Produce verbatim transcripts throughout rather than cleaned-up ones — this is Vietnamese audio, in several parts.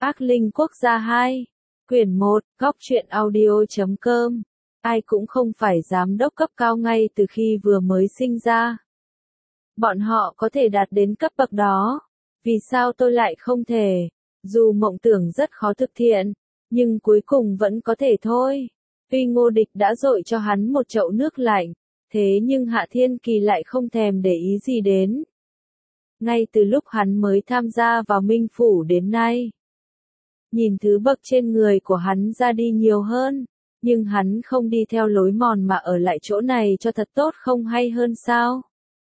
Ác Linh Quốc gia hai, quyển một, góc truyện audio.com. Ai cũng không phải giám đốc cấp cao ngay từ khi vừa mới sinh ra. Bọn họ có thể đạt đến cấp bậc đó. Vì sao tôi lại không thể? Dù mộng tưởng rất khó thực hiện, nhưng cuối cùng vẫn có thể thôi. Tuy Ngô Địch đã dội cho hắn một chậu nước lạnh, thế nhưng Hạ Thiên Kỳ lại không thèm để ý gì đến. Ngay từ lúc hắn mới tham gia vào Minh Phủ đến nay, nhìn thứ bậc trên người của hắn ra đi nhiều hơn, nhưng hắn không đi theo lối mòn mà ở lại chỗ này cho thật tốt không hay hơn sao?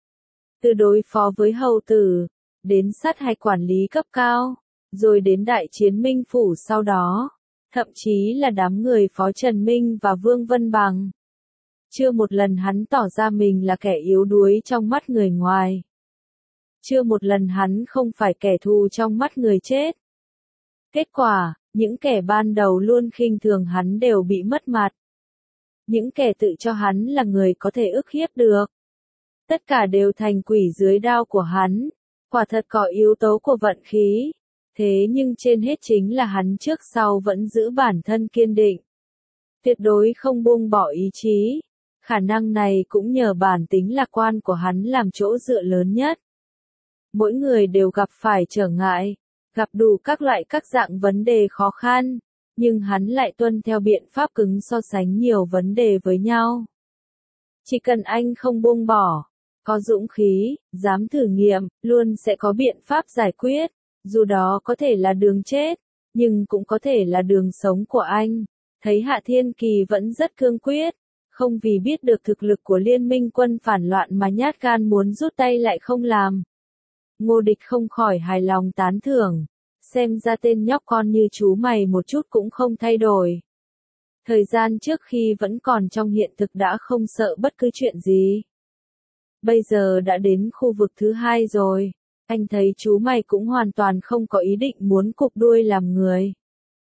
Từ đối phó với hầu tử, đến sát hạch quản lý cấp cao, rồi đến đại chiến Minh Phủ sau đó, thậm chí là đám người Phó Trần Minh và Vương Vân Bằng. Chưa một lần hắn tỏ ra mình là kẻ yếu đuối trong mắt người ngoài. Chưa một lần hắn không phải kẻ thù trong mắt người chết. Kết quả, những kẻ ban đầu luôn khinh thường hắn đều bị mất mặt. Những kẻ tự cho hắn là người có thể ức hiếp được. Tất cả đều thành quỷ dưới đao của hắn. Quả thật có yếu tố của vận khí. Thế nhưng trên hết chính là hắn trước sau vẫn giữ bản thân kiên định. Tuyệt đối không buông bỏ ý chí. Khả năng này cũng nhờ bản tính lạc quan của hắn làm chỗ dựa lớn nhất. Mỗi người đều gặp phải trở ngại, gặp đủ các loại các dạng vấn đề khó khăn, nhưng hắn lại tuân theo biện pháp cứng so sánh nhiều vấn đề với nhau. Chỉ cần anh không buông bỏ, có dũng khí, dám thử nghiệm, luôn sẽ có biện pháp giải quyết, dù đó có thể là đường chết, nhưng cũng có thể là đường sống của anh. Thấy Hạ Thiên Kỳ vẫn rất cương quyết, không vì biết được thực lực của liên minh quân phản loạn mà nhát gan muốn rút tay lại không làm. Ngô Địch không khỏi hài lòng tán thưởng, xem ra tên nhóc con như chú mày một chút cũng không thay đổi. Thời gian trước khi vẫn còn trong hiện thực đã không sợ bất cứ chuyện gì. Bây giờ đã đến khu vực thứ hai rồi, anh thấy chú mày cũng hoàn toàn không có ý định muốn cụp đuôi làm người.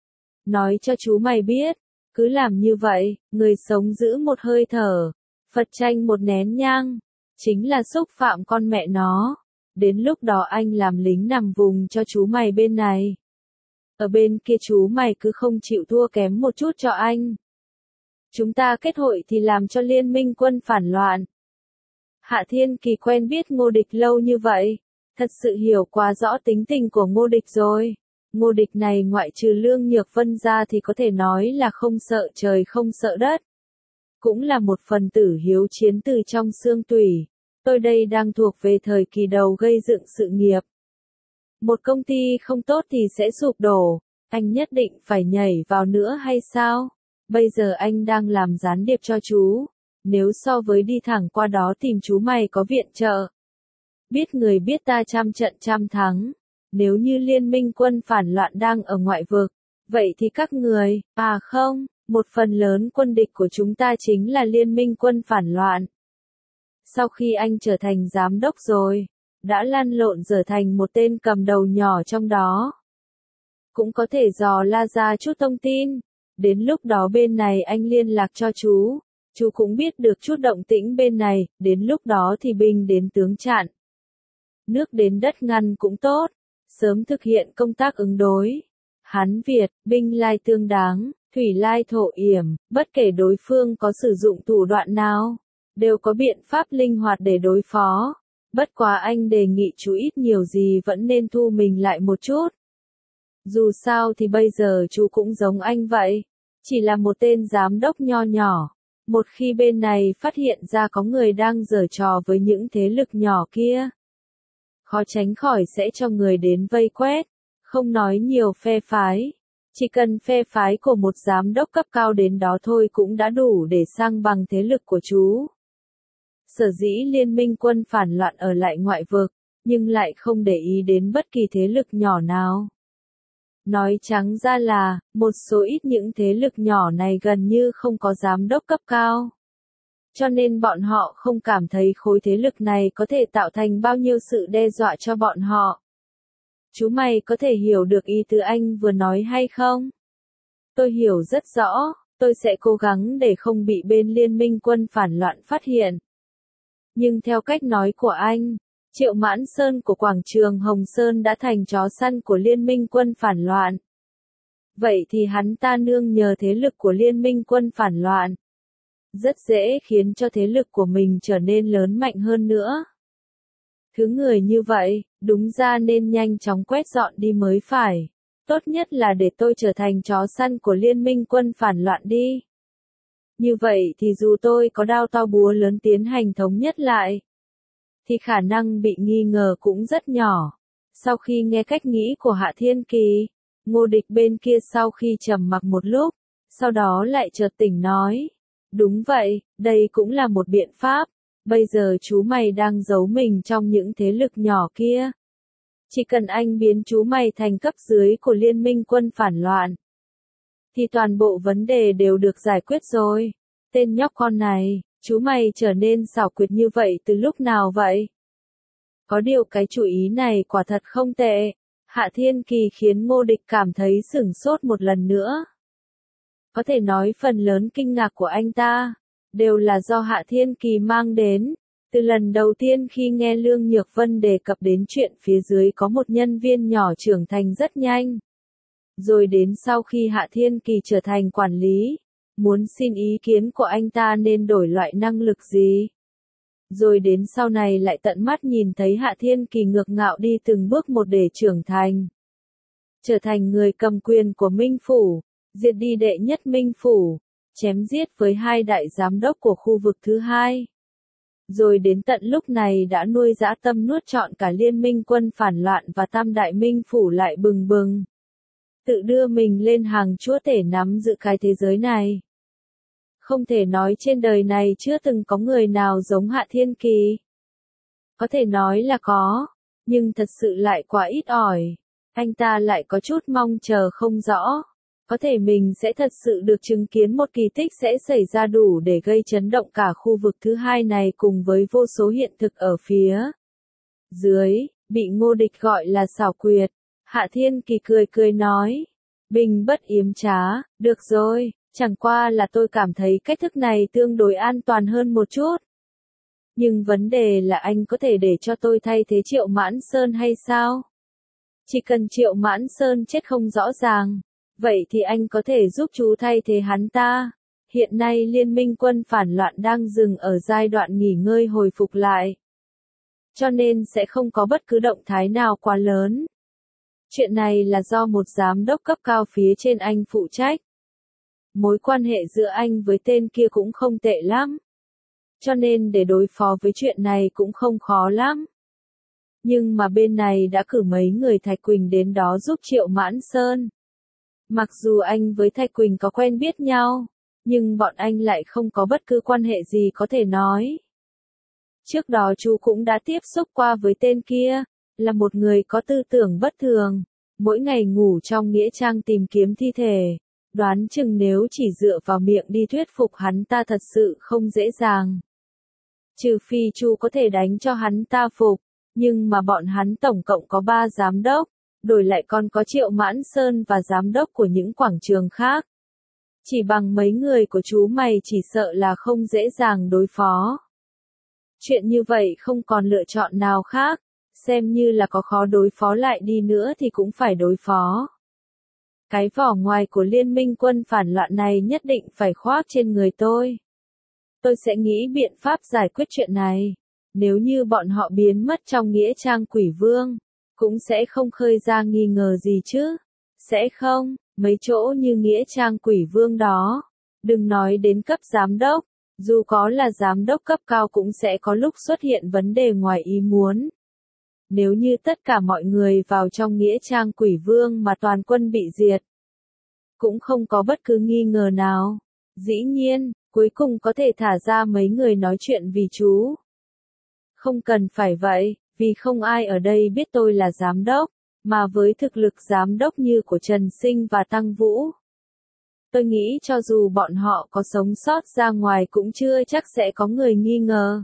Nói cho chú mày biết, cứ làm như vậy, người sống giữ một hơi thở, Phật tranh một nén nhang, chính là xúc phạm con mẹ nó. Đến lúc đó anh làm lính nằm vùng cho chú mày bên này. Ở bên kia chú mày cứ không chịu thua kém một chút cho anh. Chúng ta kết hội thì làm cho liên minh quân phản loạn. Hạ Thiên Kỳ quen biết Ngô Địch lâu như vậy, thật sự hiểu quá rõ tính tình của Ngô Địch rồi. Ngô Địch này ngoại trừ Lương Nhược Vân ra thì có thể nói là không sợ trời không sợ đất. Cũng là một phần tử hiếu chiến từ trong xương tủy. Tôi đây đang thuộc về thời kỳ đầu gây dựng sự nghiệp. Một công ty không tốt thì sẽ sụp đổ, anh nhất định phải nhảy vào nữa hay sao? Bây giờ anh đang làm gián điệp cho chú, nếu so với đi thẳng qua đó tìm chú mày có viện trợ. Biết người biết ta trăm trận trăm thắng, nếu như liên minh quân phản loạn đang ở ngoại vực, vậy thì các người, à không, một phần lớn quân địch của chúng ta chính là liên minh quân phản loạn. Sau khi anh trở thành giám đốc rồi, đã lăn lộn trở thành một tên cầm đầu nhỏ trong đó. Cũng có thể dò la ra chút thông tin, đến lúc đó bên này anh liên lạc cho chú, chú cũng biết được chút động tĩnh bên này, đến lúc đó thì binh đến tướng chặn. Nước đến đất ngăn cũng tốt, sớm thực hiện công tác ứng đối. Hán Việt, binh lai tương đáng, thủy lai thổ yểm, bất kể đối phương có sử dụng thủ đoạn nào, đều có biện pháp linh hoạt để đối phó. Bất quá anh đề nghị chú ít nhiều gì vẫn nên thu mình lại một chút. Dù sao thì bây giờ chú cũng giống anh vậy, chỉ là một tên giám đốc nho nhỏ. Một khi bên này phát hiện ra có người đang giở trò với những thế lực nhỏ kia, khó tránh khỏi sẽ cho người đến vây quét, không nói nhiều phe phái. Chỉ cần phe phái của một giám đốc cấp cao đến đó thôi cũng đã đủ để sang bằng thế lực của chú. Sở dĩ liên minh quân phản loạn ở lại ngoại vực, nhưng lại không để ý đến bất kỳ thế lực nhỏ nào. Nói trắng ra là, một số ít những thế lực nhỏ này gần như không có giám đốc cấp cao. Cho nên bọn họ không cảm thấy khối thế lực này có thể tạo thành bao nhiêu sự đe dọa cho bọn họ. Chú mày có thể hiểu được ý tứ anh vừa nói hay không? Tôi hiểu rất rõ, tôi sẽ cố gắng để không bị bên liên minh quân phản loạn phát hiện. Nhưng theo cách nói của anh, Triệu Mãn Sơn của quảng trường Hồng Sơn đã thành chó săn của liên minh quân phản loạn. vậy thì hắn ta nương nhờ thế lực của liên minh quân phản loạn. Rất dễ khiến cho thế lực của mình trở nên lớn mạnh hơn nữa. Thứ người như vậy, đúng ra nên nhanh chóng quét dọn đi mới phải. Tốt nhất là để tôi trở thành chó săn của liên minh quân phản loạn đi. Như vậy thì dù tôi có đao to búa lớn tiến hành thống nhất lại, thì khả năng bị nghi ngờ cũng rất nhỏ. Sau khi nghe cách nghĩ của Hạ Thiên Kỳ, Ngô Địch bên kia sau khi trầm mặc một lúc, sau đó lại chợt tỉnh nói. Đúng vậy, đây cũng là một biện pháp. Bây giờ chú mày đang giấu mình trong những thế lực nhỏ kia. Chỉ cần anh biến chú mày thành cấp dưới của liên minh quân phản loạn, thì toàn bộ vấn đề đều được giải quyết rồi. Tên nhóc con này, chú mày trở nên xảo quyệt như vậy từ lúc nào vậy? Có điều cái chủ ý này quả thật không tệ. Hạ Thiên Kỳ khiến Ngô Địch cảm thấy sửng sốt một lần nữa. Có thể nói phần lớn kinh ngạc của anh ta đều là do Hạ Thiên Kỳ mang đến. Từ lần đầu tiên khi nghe Lương Nhược Vân đề cập đến chuyện phía dưới có một nhân viên nhỏ trưởng thành rất nhanh. Rồi đến sau khi Hạ Thiên Kỳ trở thành quản lý, muốn xin ý kiến của anh ta nên đổi loại năng lực gì. Rồi đến sau này lại tận mắt nhìn thấy Hạ Thiên Kỳ ngược ngạo đi từng bước một để trưởng thành. Trở thành người cầm quyền của Minh Phủ, diệt đi đệ nhất Minh Phủ, chém giết với hai đại giám đốc của khu vực thứ hai. Rồi đến tận lúc này đã nuôi dã tâm nuốt trọn cả liên minh quân phản loạn và tam đại Minh Phủ lại bừng bừng. Tự đưa mình lên hàng chúa tể nắm giữ cái thế giới này. Không thể nói trên đời này chưa từng có người nào giống Hạ Thiên Kỳ. Có thể nói là có, nhưng thật sự lại quá ít ỏi. Anh ta lại có chút mong chờ không rõ. Có thể mình sẽ thật sự được chứng kiến một kỳ tích sẽ xảy ra đủ để gây chấn động cả khu vực thứ hai này cùng với vô số hiện thực ở phía dưới, bị Ngô Địch gọi là xảo quyệt. Hạ Thiên Kỳ cười cười nói, bình bất yếm trá, được rồi, chẳng qua là tôi cảm thấy cách thức này tương đối an toàn hơn một chút. Nhưng vấn đề là anh có thể để cho tôi thay thế Triệu Mãn Sơn hay sao? Chỉ cần Triệu Mãn Sơn chết không rõ ràng, vậy thì anh có thể giúp chú thay thế hắn ta. Hiện nay liên minh quân phản loạn đang dừng ở giai đoạn nghỉ ngơi hồi phục lại. Cho nên sẽ không có bất cứ động thái nào quá lớn. Chuyện này là do một giám đốc cấp cao phía trên anh phụ trách. Mối quan hệ giữa anh với tên kia cũng không tệ lắm. Cho nên để đối phó với chuyện này cũng không khó lắm. Nhưng mà bên này đã cử mấy người Thạch Quỳnh đến đó giúp Triệu Mãn Sơn. Mặc dù anh với Thạch Quỳnh có quen biết nhau, nhưng bọn anh lại không có bất cứ quan hệ gì có thể nói. Trước đó chú cũng đã tiếp xúc qua với tên kia, là một người có tư tưởng bất thường, mỗi ngày ngủ trong nghĩa trang tìm kiếm thi thể, đoán chừng nếu chỉ dựa vào miệng đi thuyết phục hắn ta thật sự không dễ dàng. Trừ phi chú có thể đánh cho hắn ta phục, nhưng mà bọn hắn tổng cộng có ba giám đốc, đổi lại còn có Triệu Mãn Sơn và giám đốc của những quảng trường khác. Chỉ bằng mấy người của chú mày chỉ sợ là không dễ dàng đối phó. Chuyện như vậy không còn lựa chọn nào khác, xem như là có khó đối phó lại đi nữa thì cũng phải đối phó. Cái vỏ ngoài của liên minh quân phản loạn này nhất định phải khoác trên người tôi. Tôi sẽ nghĩ biện pháp giải quyết chuyện này. Nếu như bọn họ biến mất trong nghĩa trang quỷ vương, cũng sẽ không khơi ra nghi ngờ gì chứ. Sẽ không, mấy chỗ như nghĩa trang quỷ vương đó. Đừng nói đến cấp giám đốc, dù có là giám đốc cấp cao cũng sẽ có lúc xuất hiện vấn đề ngoài ý muốn. Nếu như tất cả mọi người vào trong nghĩa trang quỷ vương mà toàn quân bị diệt, cũng không có bất cứ nghi ngờ nào. Dĩ nhiên, cuối cùng có thể thả ra mấy người nói chuyện vì chú. Không cần phải vậy, vì không ai ở đây biết tôi là giám đốc, mà với thực lực giám đốc như của Trần Sinh và Tăng Vũ. Tôi nghĩ cho dù bọn họ có sống sót ra ngoài cũng chưa chắc sẽ có người nghi ngờ.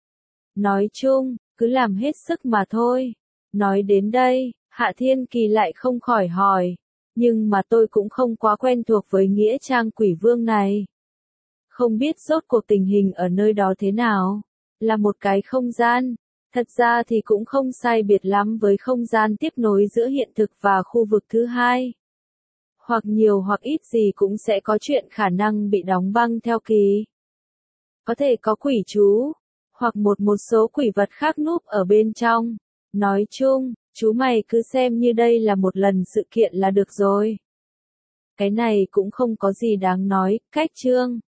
Nói chung, cứ làm hết sức mà thôi. Nói đến đây, Hạ Thiên Kỳ lại không khỏi hỏi, nhưng mà tôi cũng không quá quen thuộc với nghĩa trang quỷ vương này. Không biết rốt cuộc tình hình ở nơi đó thế nào, là một cái không gian, thật ra thì cũng không sai biệt lắm với không gian tiếp nối giữa hiện thực và khu vực thứ hai. Hoặc nhiều hoặc ít gì cũng sẽ có chuyện khả năng bị đóng băng theo kỳ. Có thể có quỷ chú, hoặc một một số quỷ vật khác núp ở bên trong. Nói chung, chú mày cứ xem như đây là một lần sự kiện là được rồi. Cái này cũng không có gì đáng nói, cách chương.